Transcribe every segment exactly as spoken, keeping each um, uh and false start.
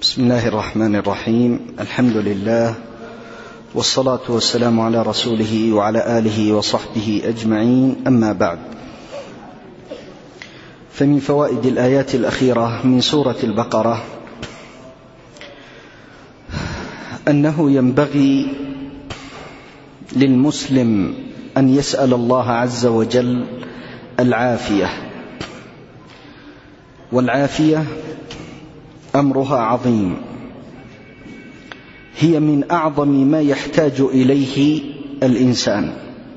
بسم الله الرحمن الرحيم. الحمد لله والصلاة والسلام على رسوله وعلى آله وصحبه أجمعين، أما بعد، فمن فوائد الآيات الأخيرة من سورة البقرة أنه ينبغي للمسلم أن يسأل الله عز وجل العافية، والعافية أمرها عظيم، هي من أعظم ما يحتاج إليه الإنسان،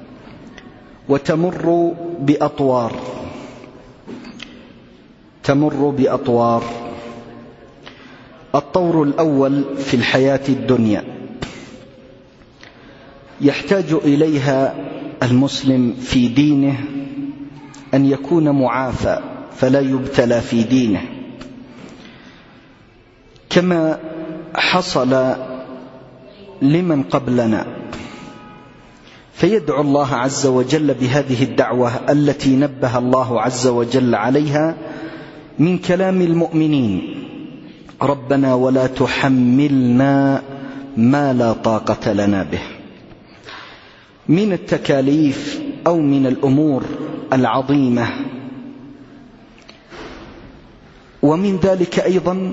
وتمر بأطوار تمر بأطوار الطور الأول في الحياة الدنيا يحتاج إليها المسلم في دينه، أن يكون معافى فلا يبتلى في دينه، كما حصل لمن قبلنا، فيدعو الله عز وجل بهذه الدعوة التي نبه الله عز وجل عليها من كلام المؤمنين: ربنا ولا تحملنا ما لا طاقة لنا به، من التكاليف أو من الأمور العظيمة. ومن ذلك أيضا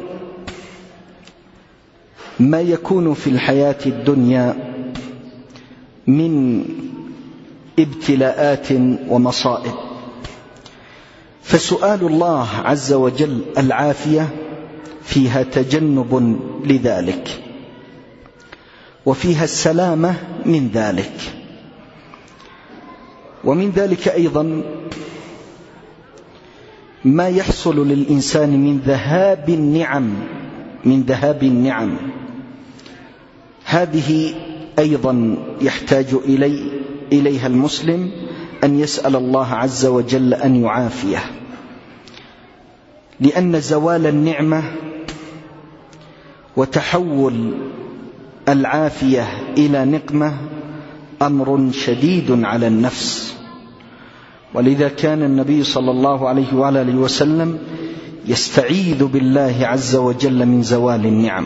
ما يكون في الحياة الدنيا من ابتلاءات ومصائب، فسؤال الله عز وجل العافية فيها تجنب لذلك، وفيها السلامة من ذلك. ومن ذلك أيضا ما يحصل للإنسان من ذهاب النعم من ذهاب النعم هذه أيضا يحتاج إلي إليها المسلم، أن يسأل الله عز وجل أن يعافيه، لأن زوال النعمة وتحول العافية إلى نقمة أمر شديد على النفس. ولذا كان النبي صلى الله عليه وآله وسلم يستعيذ بالله عز وجل من زوال النعم،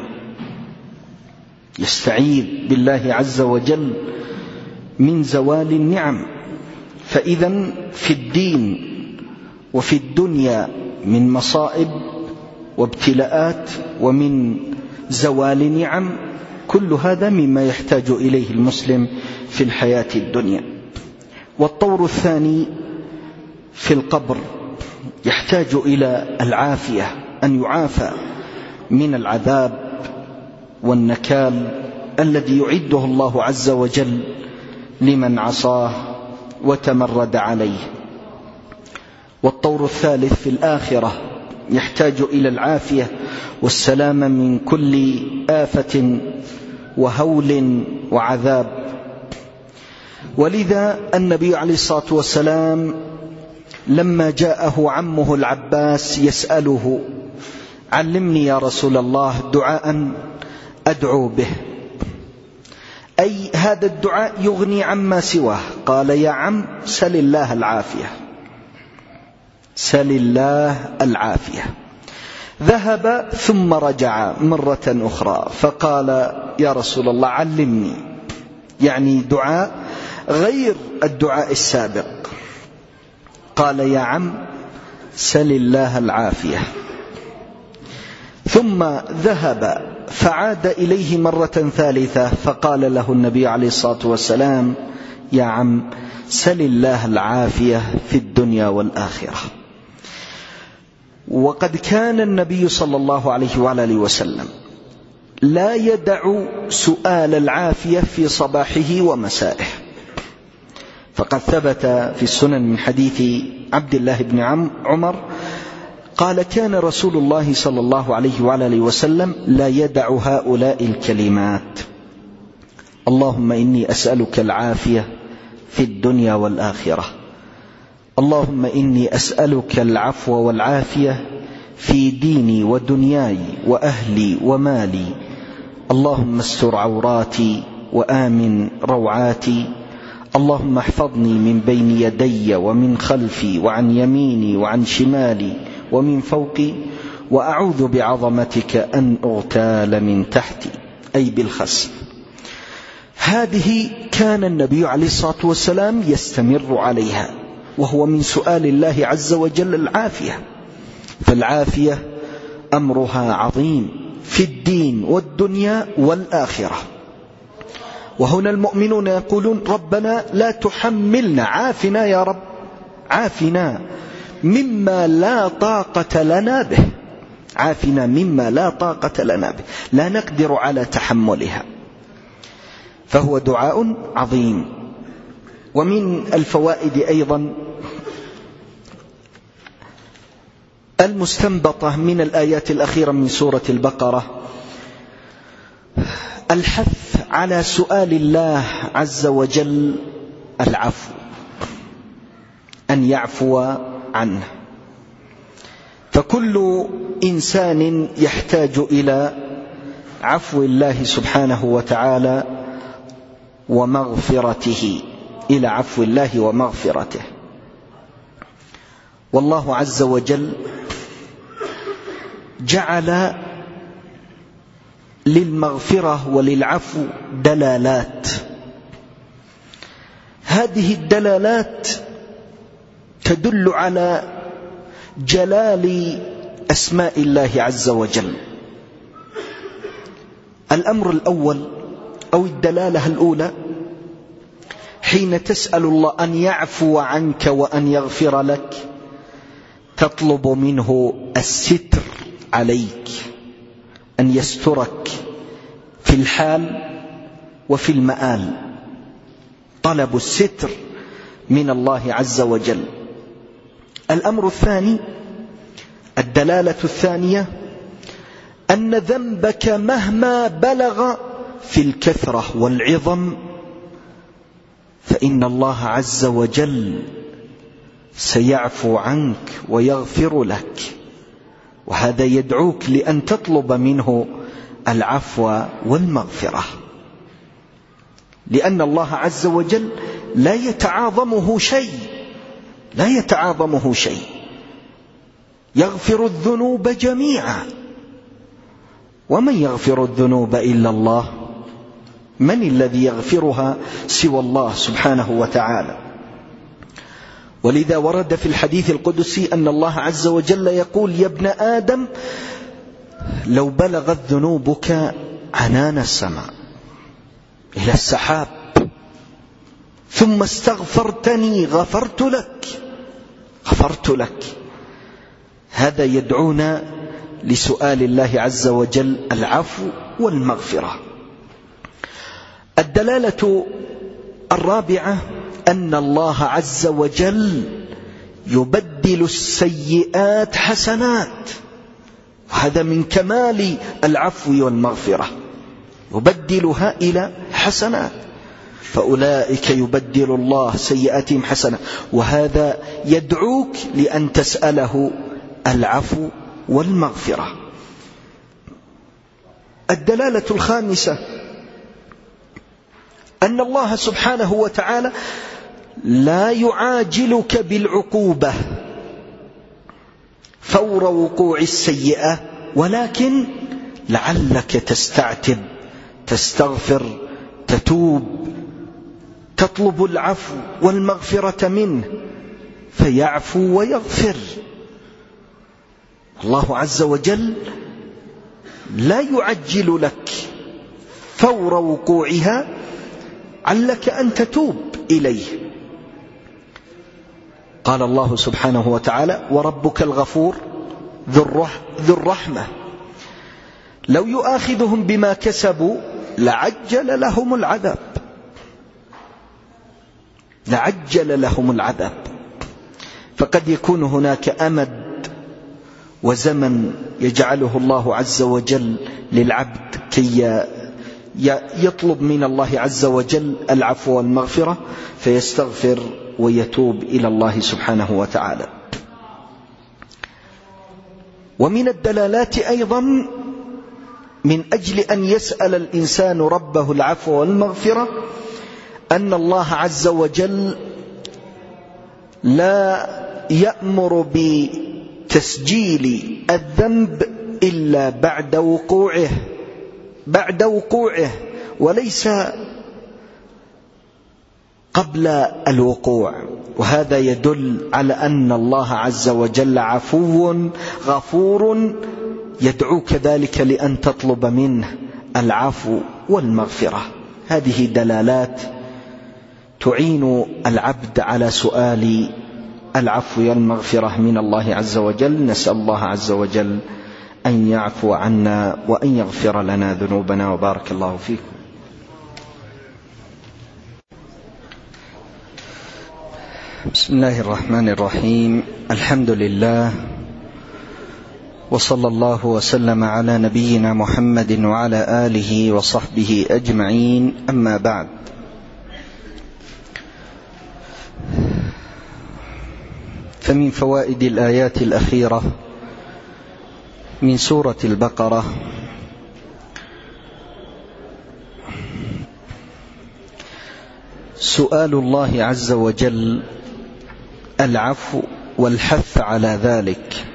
يستعيذ بالله عز وجل من زوال النعم. فإذا في الدين وفي الدنيا من مصائب وابتلاءات ومن زوال نعم، كل هذا مما يحتاج إليه المسلم في الحياة الدنيا. والطور الثاني في القبر يحتاج إلى العافية، أن يعافى من العذاب والنكال الذي يعده الله عز وجل لمن عصاه وتمرد عليه. والطور الثالث في الآخرة يحتاج إلى العافية والسلامة من كل آفة وهول وعذاب. ولذا النبي عليه الصلاة والسلام لما جاءه عمه العباس يسأله: علمني يا رسول الله دعاء أدعو به، أي هذا الدعاء يغني عما سواه. قال: يا عم سل الله العافية، سل الله العافية. ذهب ثم رجع مرة أخرى فقال: يا رسول الله علمني، يعني دعاء غير الدعاء السابق. قال: يا عم سل الله العافية. ثم ذهب فعاد إليه مرة ثالثة فقال له النبي عليه الصلاة والسلام: يا عم سل الله العافية في الدنيا والآخرة. وقد كان النبي صلى الله عليه وآله وسلم لا يدع سؤال العافية في صباحه ومسائه، فقد ثبت في السنن من حديث عبد الله بن عمر قال: كان رسول الله صلى الله عليه وآله وسلم لا يدع هؤلاء الكلمات: اللهم إني أسألك العافية في الدنيا والآخرة، اللهم إني أسألك العفو والعافية في ديني ودنياي وأهلي ومالي، اللهم استر عوراتي وآمن روعاتي، اللهم احفظني من بين يدي ومن خلفي وعن يميني وعن شمالي ومن فوقي، وأعوذ بعظمتك أن أغتال من تحتي، أي بالخسف. هذه كان النبي عليه الصلاة والسلام يستمر عليها، وهو من سؤال الله عز وجل العافية، فالعافية أمرها عظيم في الدين والدنيا والآخرة. وهنا المؤمنون يقولون ربنا لا تحملنا، عافنا يا رب، عافنا مما لا طاقة لنا به، عافنا مما لا طاقة لنا به، لا نقدر على تحملها. فهو دعاء عظيم. ومن الفوائد أيضا المستنبطة من الآيات الأخيرة من سورة البقرة الحث على سؤال الله عز وجل العفو، أن يعفو عنه. فكل إنسان يحتاج إلى عفو الله سبحانه وتعالى ومغفرته، إلى عفو الله ومغفرته. والله عز وجل جعل للمغفرة وللعفو دلالات، هذه الدلالات تدل على جلال أسماء الله عز وجل. الأمر الأول أو الدلالة الأولى، حين تسأل الله أن يعفو عنك وأن يغفر لك تطلب منه الستر عليك، أن يسترك في الحال وفي المآل، طلب الستر من الله عز وجل. الأمر الثاني، الدلالة الثانية، أن ذنبك مهما بلغ في الكثرة والعظم فإن الله عز وجل سيعفو عنك ويغفر لك، وهذا يدعوك لأن تطلب منه العفو والمغفرة، لأن الله عز وجل لا يتعاظمه شيء، لا يتعاظمه شيء، يغفر الذنوب جميعا. ومن يغفر الذنوب إلا الله؟ من الذي يغفرها سوى الله سبحانه وتعالى؟ ولذا ورد في الحديث القدسي أن الله عز وجل يقول يا ابن آدم لو بلغت ذنوبك عنان السماء إلى السحاب ثم استغفرتني غفرت لك، غفرت لك. هذا يدعونا لسؤال الله عز وجل العفو والمغفرة. الدلالة الرابعة أن الله عز وجل يبدل السيئات حسنات، وهذا من كمال العفو والمغفرة، يبدلها إلى حسنات، فأولئك يبدل الله سيئاتهم حسنات، وهذا يدعوك لأن تسأله العفو والمغفرة. الدلالة الخامسة أن الله سبحانه وتعالى لا يعاجلك بالعقوبة فور وقوع السيئة، ولكن لعلك تستعتب، تستغفر، تتوب، تطلب العفو والمغفرة منه فيعفو ويغفر. الله عز وجل لا يعجل لك فور وقوعها، علك أن تتوب إليه. قال الله سبحانه وتعالى وربك الغفور ذو الرحمة لو يؤاخذهم بما كسبوا لعجل لهم العذاب، لعجل لهم العذاب. فقد يكون هناك أمد وزمن يجعله الله عز وجل للعبد كي يطلب من الله عز وجل العفو والمغفرة فيستغفر ويتوب إلى الله سبحانه وتعالى. ومن الدلالات أيضا من أجل أن يسأل الإنسان ربه العفو والمغفرة أن الله عز وجل لا يأمر تسجيل الذنب إلا بعد وقوعه بعد وقوعه وليس قبل الوقوع. وهذا يدل على أن الله عز وجل عفو غفور، يدعو كذلك لأن تطلب منه العفو والمغفرة. هذه دلالات تعين العبد على سؤال العفو والمغفرة من الله عز وجل. نسأل الله عز وجل أن يعفو عنا وأن يغفر لنا ذنوبنا. وبارك الله فيكم. بسم الله الرحمن الرحيم. الحمد لله، وصلى الله وسلم على نبينا محمد وعلى آله وصحبه أجمعين. أما بعد، فمن فوائد الآيات الأخيرة من سورة البقرة سؤال الله عز وجل العفو والحث على ذلك،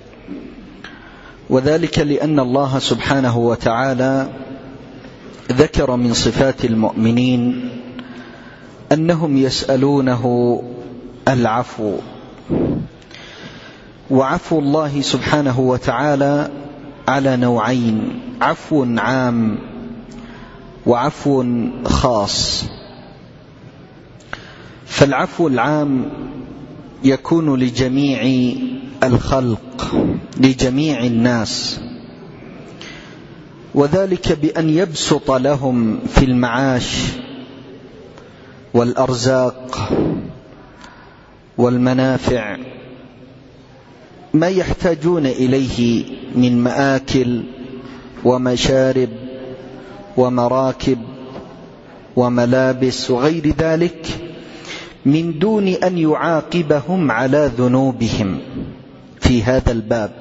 وذلك لأن الله سبحانه وتعالى ذكر من صفات المؤمنين أنهم يسألونه العفو. وعفو الله سبحانه وتعالى على نوعين: عفو عام وعفو خاص. فالعفو العام يكون لجميع الخلق، لجميع الناس، وذلك بأن يبسط لهم في المعاش والأرزاق والمنافع ما يحتاجون إليه من مآكل ومشارب ومراكب وملابس وغير ذلك، من دون أن يعاقبهم على ذنوبهم في هذا الباب.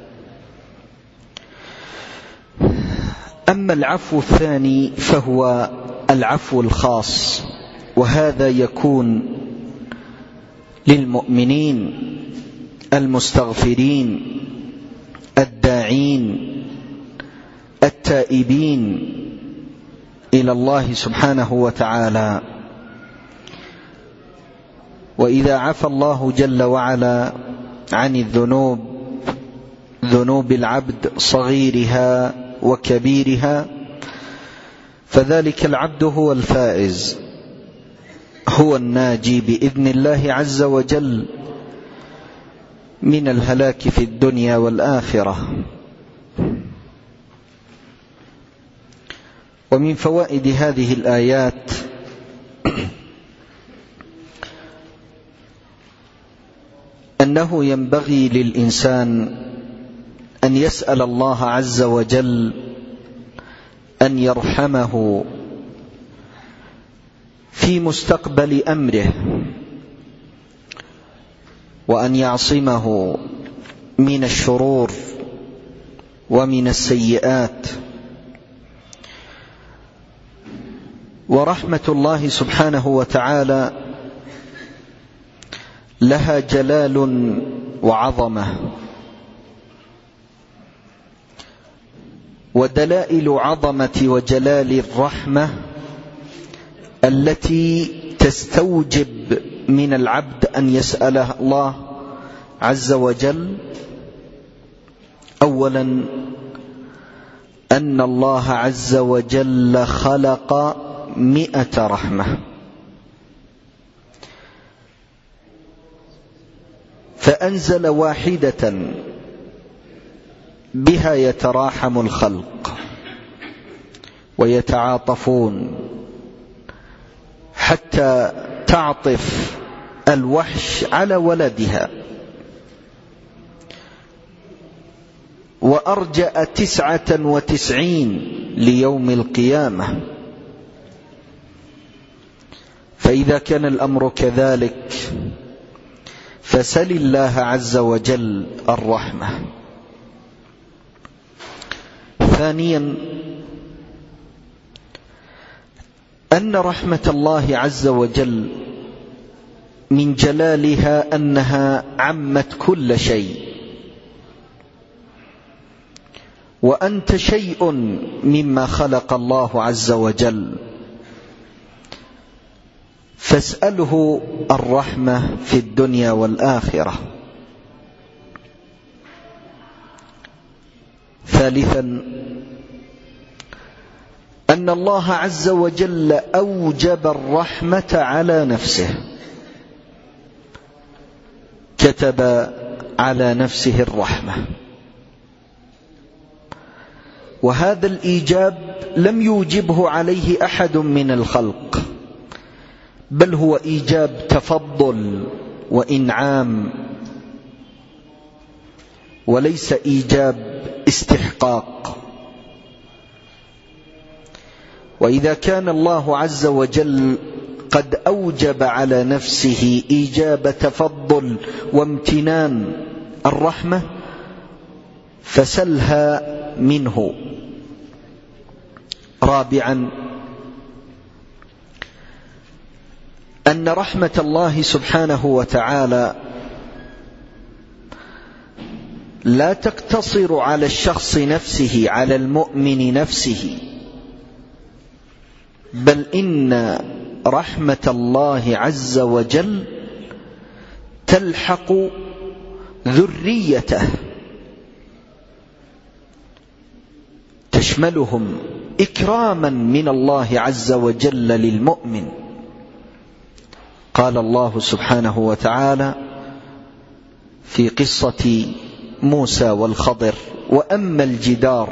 أما العفو الثاني فهو العفو الخاص، وهذا يكون للمؤمنين المستغفرين الداعين التائبين إلى الله سبحانه وتعالى. وإذا عفى الله جل وعلا عن الذنوب، ذنوب العبد صغيرها وكبيرها، فذلك العبد هو الفائز، هو الناجي بإذن الله عز وجل من الهلاك في الدنيا والآخرة. ومن فوائد هذه الآيات أنه ينبغي للإنسان أن يسأل الله عز وجل أن يرحمه في مستقبل أمره، وأن يعصمه من الشرور ومن السيئات. ورحمة الله سبحانه وتعالى لها جلال وعظمة، ودلائل عظمة وجلال الرحمة التي تستوجب من العبد أن يسأله الله عز وجل: أولا أن الله عز وجل خلق مئة رحمة، فأنزل واحدة بها يتراحم الخلق ويتعاطفون، حتى تعطف الوحش على ولدها. وأرجأ تسعة وتسعين ليوم القيامة. فإذا كان الأمر كذلك فسل الله عز وجل الرحمة. ثانيا أن رحمة الله عز وجل من جلالها أنها عمت كل شيء، وأنت شيء مما خلق الله عز وجل، فاسأله الرحمة في الدنيا والآخرة. ثالثا أن الله عز وجل أوجب الرحمة على نفسه، كتب على نفسه الرحمة، وهذا الإيجاب لم يوجبه عليه أحد من الخلق، بل هو إيجاب تفضل وإنعام، وليس إيجاب استحقاق. وإذا كان الله عز وجل قد أوجب على نفسه إيجاب تفضل وامتنان الرحمة، فسلها منه. رابعا أن رحمة الله سبحانه وتعالى لا تقتصر على الشخص نفسه، على المؤمن نفسه، بل إن رحمة الله عز وجل تلحق ذريته، تشملهم إكراما من الله عز وجل للمؤمن. قال الله سبحانه وتعالى في قصة موسى والخضر: وأما الجدار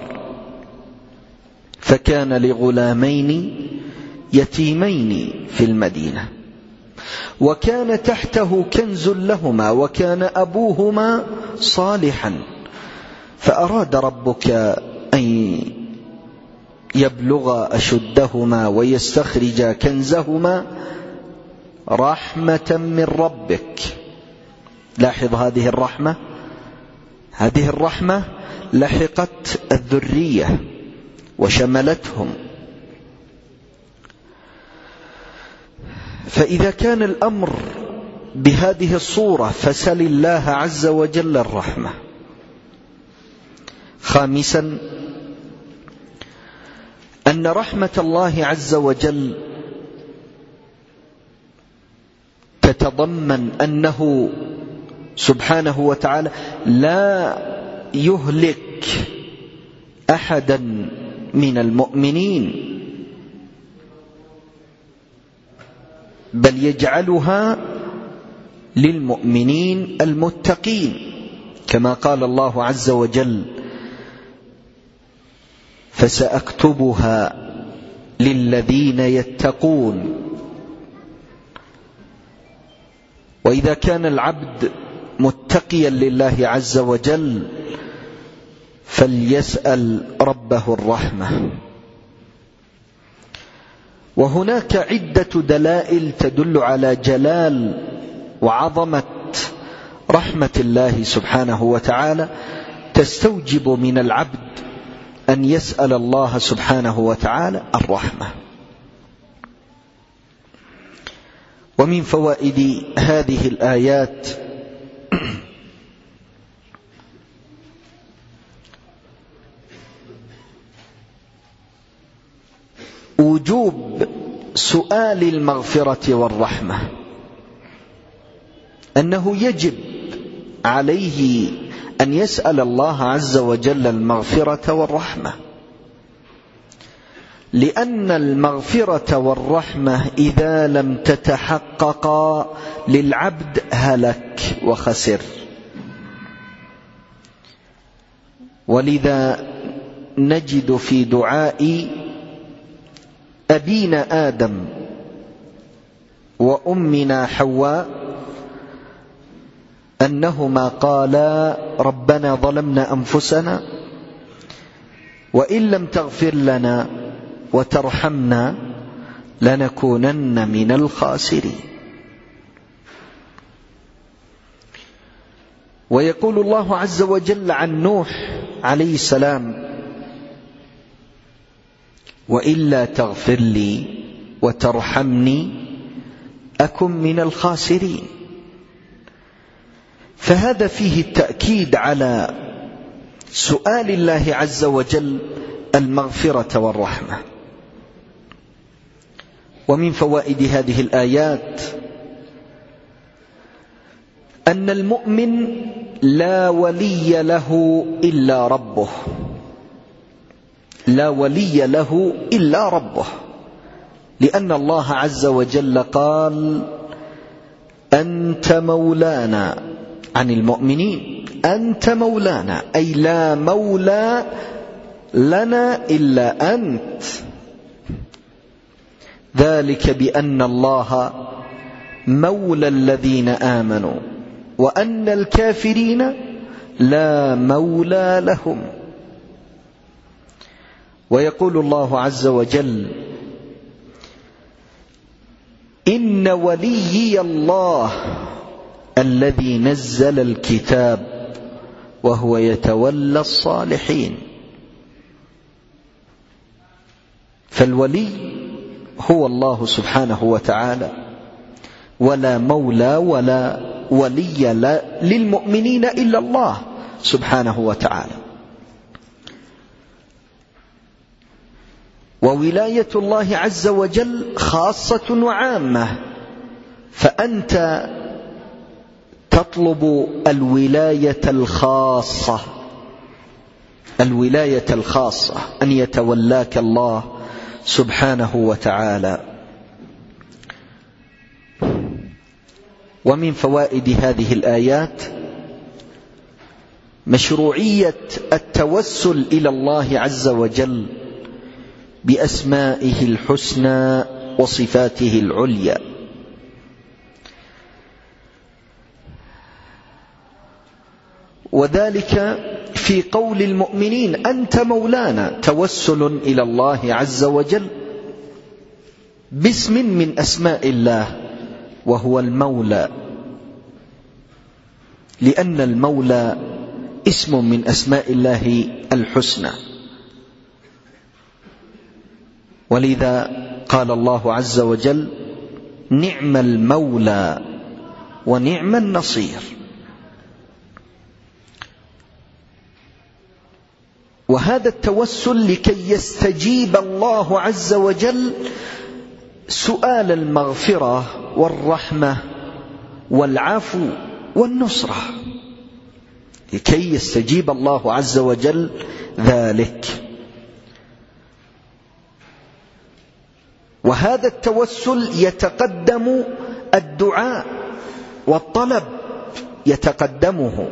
فكان لغلامين يتيمين في المدينة وكان تحته كنز لهما وكان أبوهما صالحا فأراد ربك أن يبلغ أشدهما ويستخرج كنزهما رحمة من ربك. لاحظ هذه الرحمة، هذه الرحمة لحقت الذرية وشملتهم. فإذا كان الأمر بهذه الصورة فسل الله عز وجل الرحمة. خامسا أن رحمة الله عز وجل تتضمن أنه سبحانه وتعالى لا يهلك أحدا من المؤمنين، بل يجعلها للمؤمنين المتقين، كما قال الله عز وجل: فسأكتبها للذين يتقون. وإذا كان العبد متقيا لله عز وجل فليسأل ربه الرحمة. وهناك عدة دلائل تدل على جلال وعظمة رحمة الله سبحانه وتعالى، تستوجب من العبد أن يسأل الله سبحانه وتعالى الرحمة. ومن فوائد هذه الآيات وجوب سؤال المغفرة والرحمة، أنه يجب عليه أن يسأل الله عز وجل المغفرة والرحمة، لأن المغفرة والرحمة إذا لم تتحققا للعبد هلك وخسر. ولذا نجد في دعاء أبينا آدم وأمنا حواء أنهما قالا: ربنا ظلمنا أنفسنا وإن لم تغفر لنا وترحمنا لنكونن من الخاسرين. ويقول الله عز وجل عن نوح عليه السلام: وإلا تغفر لي وترحمني أكن من الخاسرين. فهذا فيه التأكيد على سؤال الله عز وجل المغفرة والرحمة. ومن فوائد هذه الآيات أن المؤمن لا ولي له إلا ربه، لا ولي له إلا ربه، لأن الله عز وجل قال: أنت مولانا، عن المؤمنين أنت مولانا، أي لا مولى لنا إلا أنت. ذلك بأن الله مولى الذين آمنوا وأن الكافرين لا مولى لهم. ويقول الله عز وجل: إن وليي الله الذي نزل الكتاب وهو يتولى الصالحين. فالولي هو الله سبحانه وتعالى، ولا مولى ولا ولي للمؤمنين إلا الله سبحانه وتعالى. وولاية الله عز وجل خاصة وعامة، فأنت تطلب الولاية الخاصة، الولاية الخاصة أن يتولاك الله سبحانه وتعالى. ومن فوائد هذه الآيات مشروعية التوسل إلى الله عز وجل بأسمائه الحسنى وصفاته العليا. وذلك في قول المؤمنين أنت مولانا، توسل إلى الله عز وجل باسم من أسماء الله وهو المولى، لأن المولى اسم من أسماء الله الحسنى. ولذا قال الله عز وجل: نعم المولى ونعم النصير. وهذا التوسل لكي يستجيب الله عز وجل سؤال المغفرة والرحمة والعفو والنصرة، لكي يستجيب الله عز وجل ذلك. وهذا التوسل يتقدم الدعاء والطلب، يتقدمه،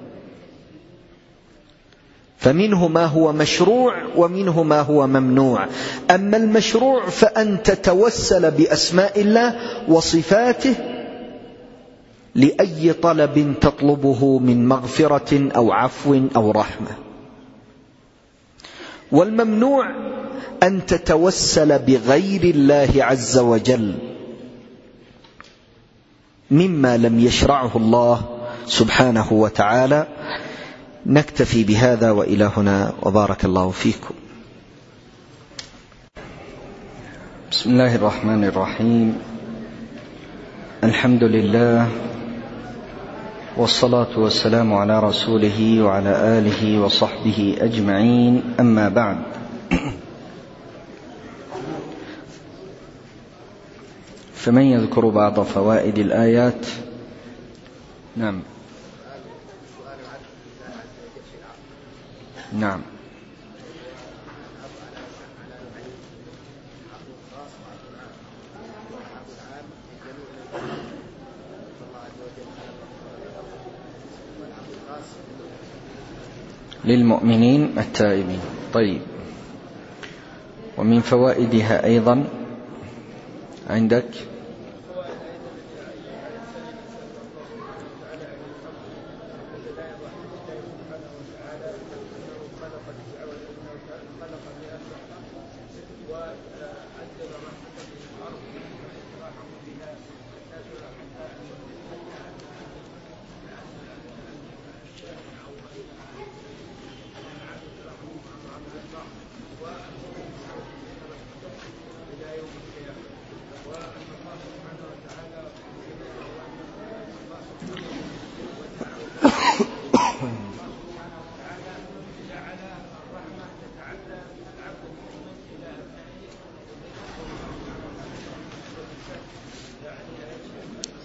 فمنه ما هو مشروع ومنه ما هو ممنوع. أما المشروع فأن تتوسل بأسماء الله وصفاته لأي طلب تطلبه من مغفرة أو عفو أو رحمة. والممنوع أن تتوسل بغير الله عز وجل مما لم يشرعه الله سبحانه وتعالى. نكتفي بهذا وإلى هنا، وبارك الله فيكم. بسم الله الرحمن الرحيم. الحمد لله والصلاة والسلام على رسوله وعلى آله وصحبه أجمعين، أما بعد. فمن يذكر بعض فوائد الآيات؟ نعم نعم للمؤمنين التائبين. طيب، ومن فوائدها أيضا عندك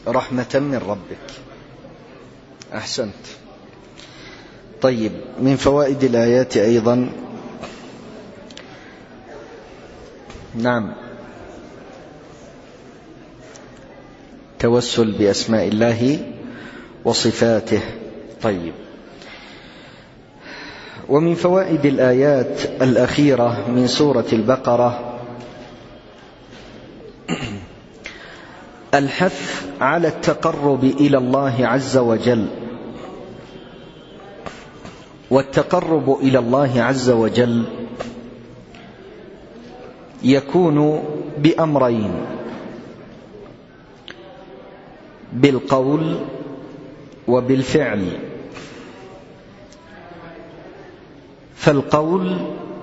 رحمة من ربك. أحسنت. طيب، من فوائد الآيات أيضا، نعم، توسل بأسماء الله وصفاته. طيب، ومن فوائد الآيات الأخيرة من سورة البقرة الحث على التقرب إلى الله عز وجل. والتقرب إلى الله عز وجل يكون بأمرين: بالقول وبالفعل. فالقول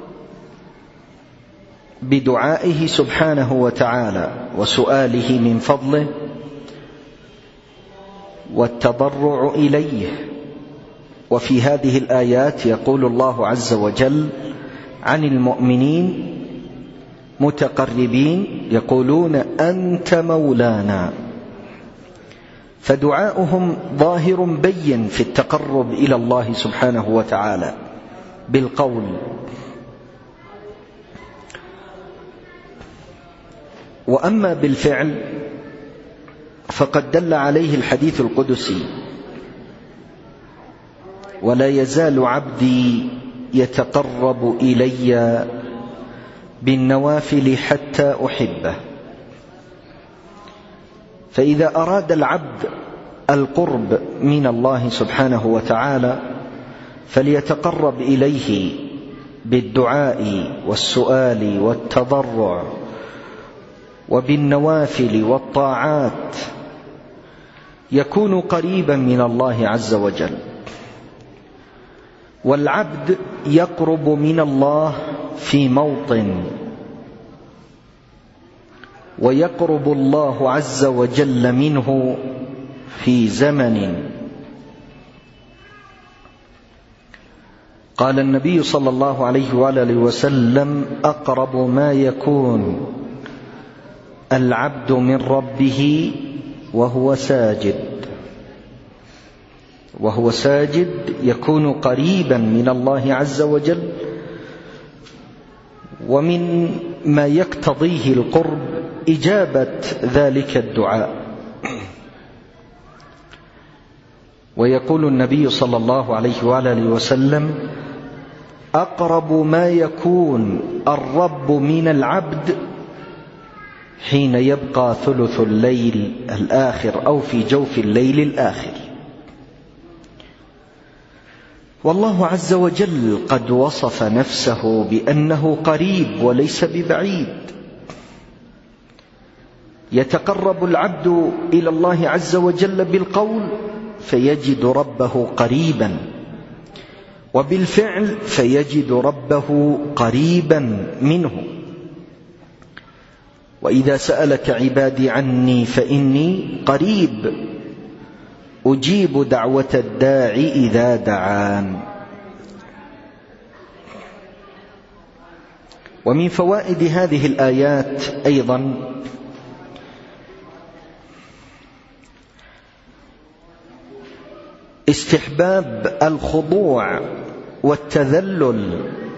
بدعائه سبحانه وتعالى وسؤاله من فضله والتضرع إليه. وفي هذه الآيات يقول الله عز وجل عن المؤمنين متقربين يقولون أنت مولانا، فدعاؤهم ظاهر بين في التقرب إلى الله سبحانه وتعالى بالقول. وأما بالفعل فقد دل عليه الحديث القدسي: ولا يزال عبدي يتقرب إلي بالنوافل حتى أحبه. فإذا أراد العبد القرب من الله سبحانه وتعالى فليتقرب إليه بالدعاء والسؤال والتضرع وبالنوافل والطاعات، يكون قريبا من الله عز وجل. والعبد يقرب من الله في موطن، ويقرب الله عز وجل منه في زمن. قال النبي صلى الله عليه وآله وسلم: أقرب ما يكون العبد من ربه وهو ساجد. وهو ساجد يكون قريبا من الله عز وجل. ومن ما يقتضيه القرب إجابة ذلك الدعاء. ويقول النبي صلى الله عليه وآله وسلم: أقرب ما يكون الرب من العبد حين يبقى ثلث الليل الآخر أو في جوف الليل الآخر. والله عز وجل قد وصف نفسه بأنه قريب وليس ببعيد. يتقرب العبد إلى الله عز وجل بالقول فيجد ربه قريبا، وبالفعل فيجد ربه قريبا منه. وإذا سألك عبادي عني فإني قريب أجيب دعوة الداعي إذا دعان. ومن فوائد هذه الآيات أيضا استحباب الخضوع والتذلل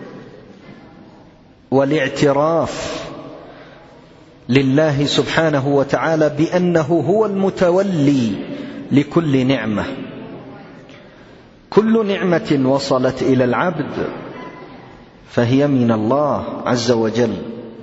والاعتراف لله سبحانه وتعالى بأنه هو المتولي لكل نعمة. كل نعمة وصلت إلى العبد فهي من الله عز وجل.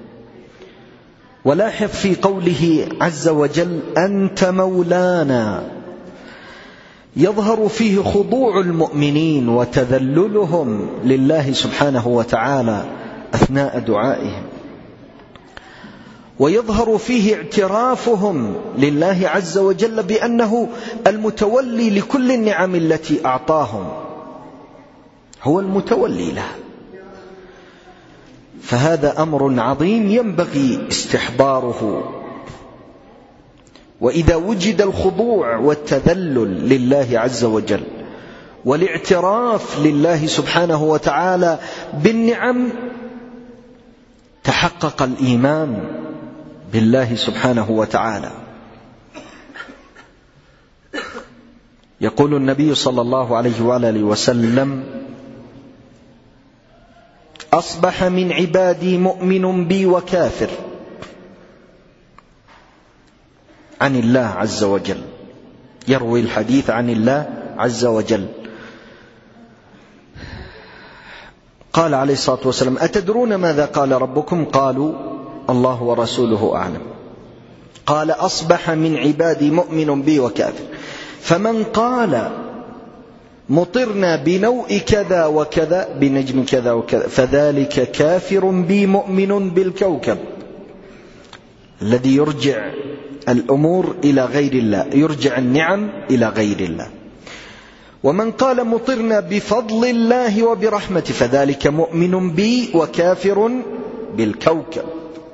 ولاحظ في قوله عز وجل أنت مولانا يظهر فيه خضوع المؤمنين وتذللهم لله سبحانه وتعالى أثناء دعائهم، ويظهر فيه اعترافهم لله عز وجل بأنه المتولي لكل النعم التي أعطاهم، هو المتولي لها. فهذا أمر عظيم ينبغي استحضاره. وإذا وجد الخضوع والتذلل لله عز وجل والاعتراف لله سبحانه وتعالى بالنعم تحقق الإيمان بالله سبحانه وتعالى. يقول النبي صلى الله عليه وآله وسلم: أصبح من عبادي مؤمن بي وكافر، عن الله عز وجل، يروي الحديث عن الله عز وجل. قال عليه الصلاة والسلام: أتدرون ماذا قال ربكم؟ قالوا: الله ورسوله أعلم. قال: أصبح من عبادي مؤمن بي وكافر، فمن قال مطرنا بنوء كذا وكذا، بنجم كذا وكذا، فذلك كافر بي مؤمن بالكوكب الذي يرجع الأمور إلى غير الله، يرجع النعم إلى غير الله. ومن قال مطرنا بفضل الله وبرحمته، فذلك مؤمن بي وكافر بالكوكب.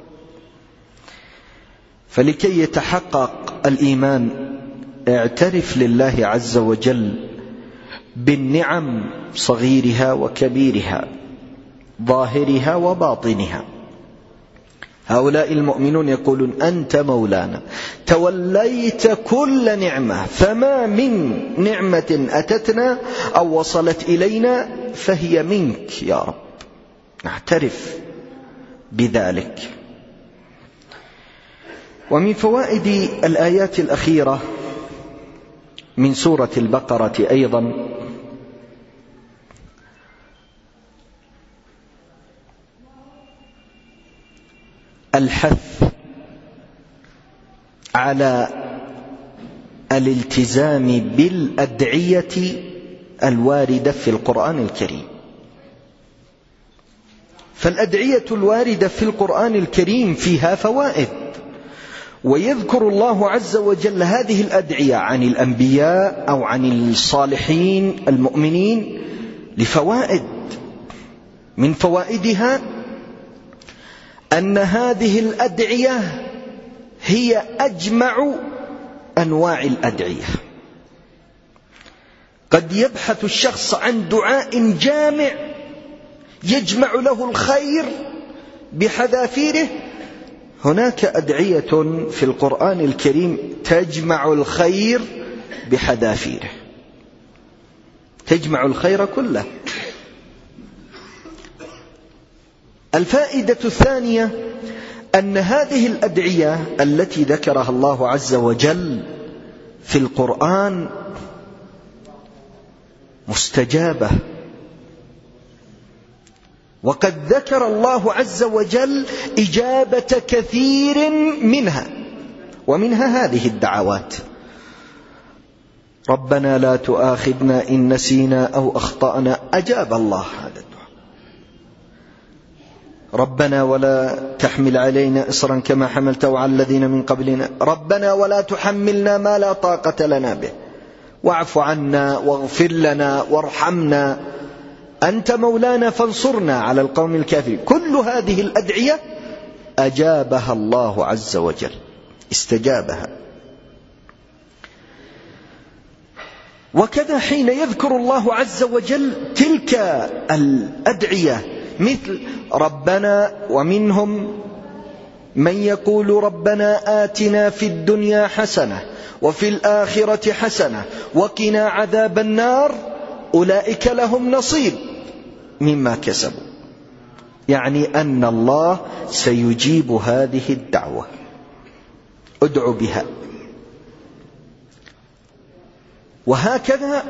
فلكي يتحقق الإيمان اعترف لله عز وجل بالنعم صغيرها وكبيرها، ظاهرها وباطنها. هؤلاء المؤمنون يقولون: أنت مولانا، توليت كل نعمة، فما من نعمة أتتنا أو وصلت إلينا فهي منك يا رب، نعترف بذلك. ومن فوائد الآيات الأخيرة من سورة البقرة أيضا الحث على الالتزام بالأدعية الواردة في القرآن الكريم. فالأدعية الواردة في القرآن الكريم فيها فوائد، ويذكر الله عز وجل هذه الأدعية عن الأنبياء أو عن الصالحين المؤمنين لفوائد. من فوائدها أن هذه الأدعية هي أجمع أنواع الأدعية. قد يبحث الشخص عن دعاء جامع يجمع له الخير بحذافيره، هناك أدعية في القرآن الكريم تجمع الخير بحذافيره، تجمع الخير كله. الفائدة الثانية أن هذه الأدعية التي ذكرها الله عز وجل في القرآن مستجابة، وقد ذكر الله عز وجل إجابة كثير منها، ومنها هذه الدعوات: ربنا لا تؤاخذنا إن نسينا أو أخطأنا، أجاب الله هذا الدعاء. ربنا ولا تحمل علينا إصرا كما حملته على الذين من قبلنا، ربنا ولا تحملنا ما لا طاقة لنا به، واعف عنا واغفر لنا وارحمنا أنت مولانا فانصرنا على القوم الكافرين. كل هذه الأدعية أجابها الله عز وجل، استجابها. وكذا حين يذكر الله عز وجل تلك الأدعية مثل ربنا، ومنهم من يقول ربنا آتنا في الدنيا حسنة وفي الآخرة حسنة وقنا عذاب النار، أولئك لهم نصيب مما كسبوا، يعني أن الله سيجيب هذه الدعوة، ادعوا بها. وهكذا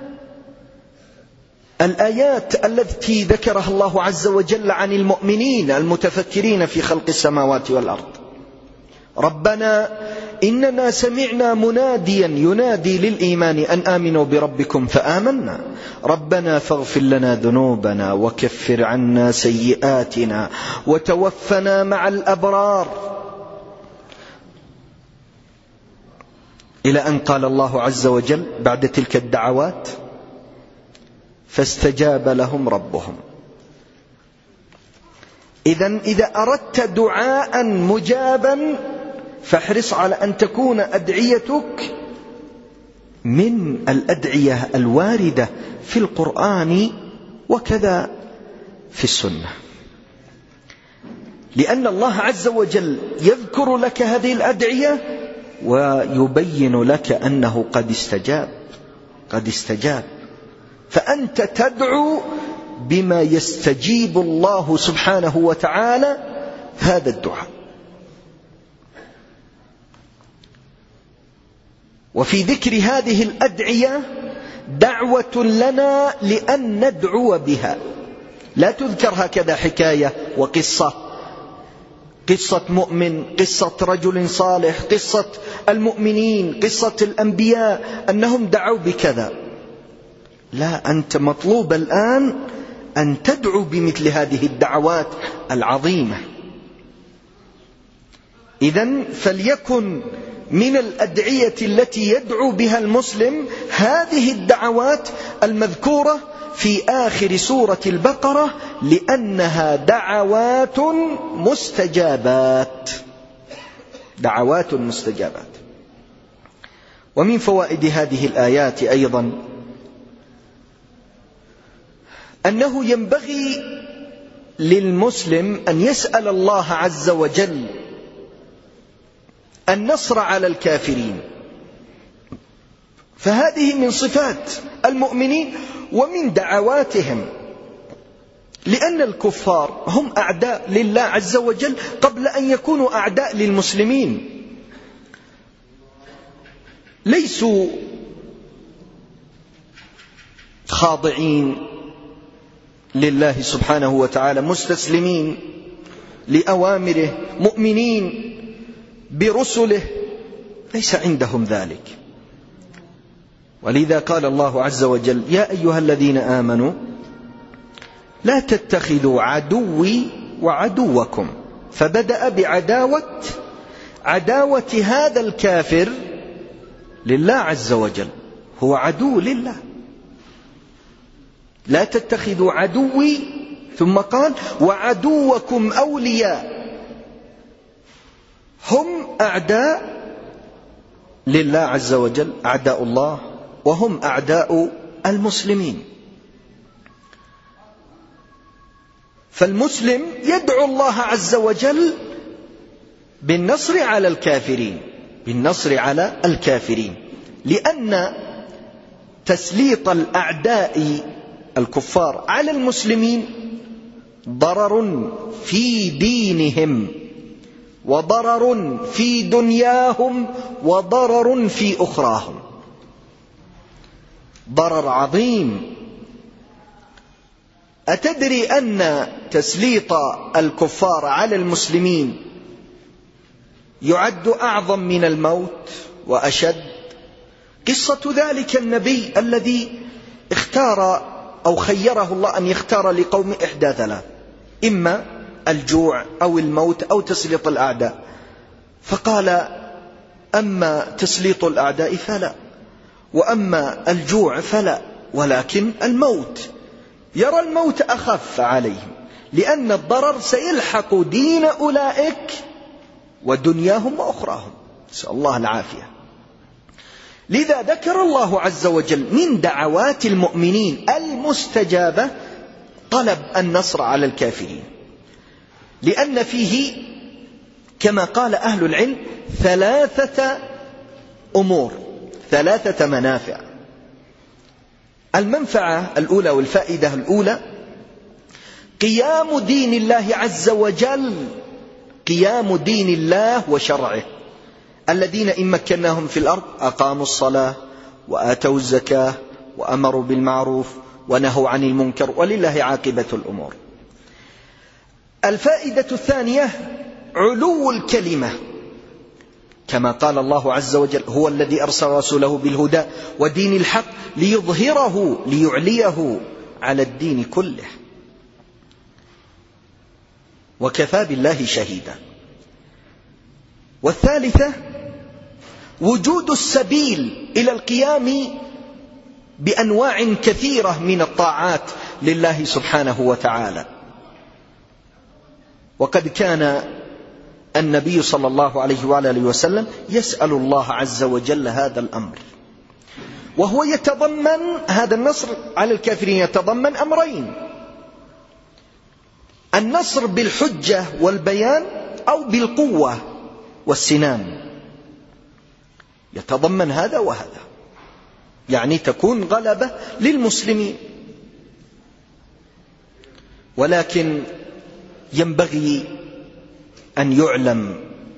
الآيات التي ذكرها الله عز وجل عن المؤمنين المتفكرين في خلق السماوات والأرض: ربنا إننا سمعنا مناديا ينادي للإيمان أن آمنوا بربكم فآمنا، ربنا فاغفر لنا ذنوبنا وكفر عنا سيئاتنا وتوفنا مع الأبرار، إلى أن قال الله عز وجل بعد تلك الدعوات: فاستجاب لهم ربهم. إذن إذا أردت دعاء مجابا فاحرص على أن تكون أدعيتك من الأدعية الواردة في القرآن وكذا في السنة، لأن الله عز وجل يذكر لك هذه الأدعية ويبين لك أنه قد استجاب. قد استجاب. فأنت تدعو بما يستجيب الله سبحانه وتعالى هذا الدعاء. وفي ذكر هذه الأدعية دعوة لنا لأن ندعو بها، لا تذكر هكذا حكاية وقصة، قصة مؤمن، قصة رجل صالح، قصة المؤمنين، قصة الأنبياء أنهم دعوا بكذا. لا، أنت مطلوب الآن أن تدعو بمثل هذه الدعوات العظيمة. إذن فليكن من الأدعية التي يدعو بها المسلم هذه الدعوات المذكورة في آخر سورة البقرة، لأنها دعوات مستجابات، دعوات مستجابات. ومن فوائد هذه الآيات أيضا أنه ينبغي للمسلم أن يسأل الله عز وجل النصر على الكافرين، فهذه من صفات المؤمنين ومن دعواتهم، لأن الكفار هم أعداء لله عز وجل قبل أن يكونوا أعداء للمسلمين، ليسوا خاضعين لله سبحانه وتعالى، مستسلمين لأوامره، مؤمنين برسله، ليس عندهم ذلك. ولذا قال الله عز وجل: يا أيها الذين آمنوا لا تتخذوا عدوي وعدوكم، فبدأ بعداوة عداوة هذا الكافر لله عز وجل، هو عدو لله. لا تتخذوا عدوي، ثم قال: وعدوكم أولياء، هم أعداء لله عز وجل، أعداء الله، وهم أعداء المسلمين. فالمسلم يدعو الله عز وجل بالنصر على الكافرين، بالنصر على الكافرين، لأن تسليط الأعداء الكفار على المسلمين ضرر في دينهم، وضرر في دنياهم، وضرر في أخراهم، ضرر عظيم. أتدري أن تسليط الكفار على المسلمين يعد أعظم من الموت وأشد؟ قصة ذلك النبي الذي اختار أو خيره الله أن يختار لقوم إحدى ثلاث: إما الجوع أو الموت أو تسليط الأعداء، فقال: أما تسليط الأعداء فلا، وأما الجوع فلا، ولكن الموت. يرى الموت أخف عليهم، لأن الضرر سيلحق دين أولئك ودنياهم وأخراهم، نسأل الله العافية. لذا ذكر الله عز وجل من دعوات المؤمنين المستجابة طلب النصر على الكافرين، لأن فيه كما قال أهل العلم ثلاثة أمور، ثلاثة منافع. المنفعة الأولى والفائدة الأولى قيام دين الله عز وجل، قيام دين الله وشرعه، الذين إن مكناهم في الأرض أقاموا الصلاة وآتوا الزكاة وأمروا بالمعروف ونهوا عن المنكر ولله عاقبة الأمور. الفائدة الثانية علو الكلمة، كما قال الله عز وجل: هو الذي أرسل رسوله بالهدى ودين الحق ليظهره ليعليه على الدين كله، وكفى بالله شهيدا. والثالثة وجود السبيل إلى القيام بأنواع كثيرة من الطاعات لله سبحانه وتعالى. وقد كان النبي صلى الله عليه وآله وسلم يسأل الله عز وجل هذا الأمر، وهو يتضمن هذا النصر على الكافرين يتضمن أمرين: النصر بالحجة والبيان، أو بالقوة والسنان، يتضمن هذا وهذا. يعني تكون غلبة للمسلمين. ولكن ينبغي أن يعلم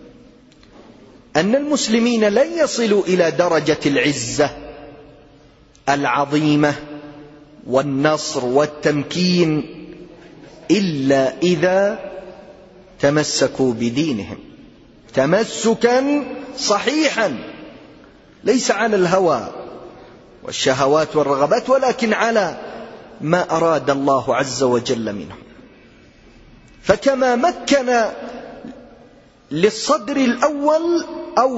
أن المسلمين لن يصلوا إلى درجة العزة العظيمة والنصر والتمكين إلا إذا تمسكوا بدينهم تمسكا صحيحا، ليس على الهوى والشهوات والرغبات، ولكن على ما أراد الله عز وجل منهم. فكما مكن للصدر الأول أو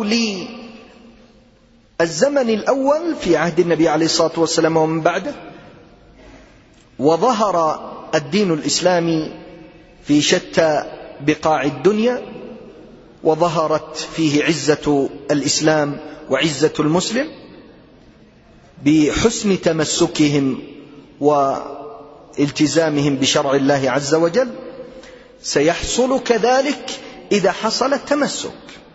للزمن الأول في عهد النبي عليه الصلاة والسلام ومن بعده، وظهر الدين الإسلامي في شتى بقاع الدنيا، وظهرت فيه عزة الإسلام وعزة المسلم بحسن تمسكهم والتزامهم بشرع الله عز وجل، سيحصل كذلك إذا حصل التمسك.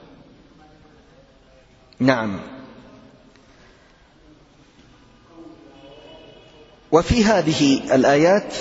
نعم. وفي هذه الآيات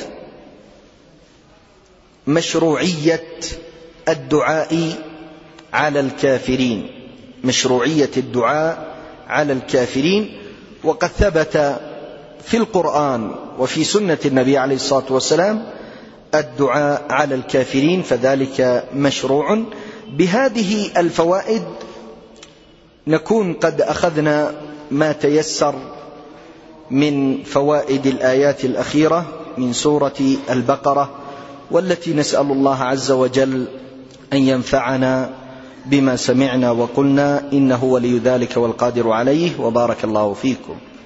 مشروعية الدعاء على الكافرين، مشروعية الدعاء على الكافرين. وقد ثبت في القرآن وفي سنة النبي عليه الصلاة والسلام الدعاء على الكافرين، فذلك مشروع. بهذه الفوائد نكون قد أخذنا ما تيسر من فوائد الآيات الأخيرة من سورة البقرة، والتي نسأل الله عز وجل أن ينفعنا بما سمعنا وقلنا، إنه ولي ذلك والقادر عليه. وبارك الله فيكم.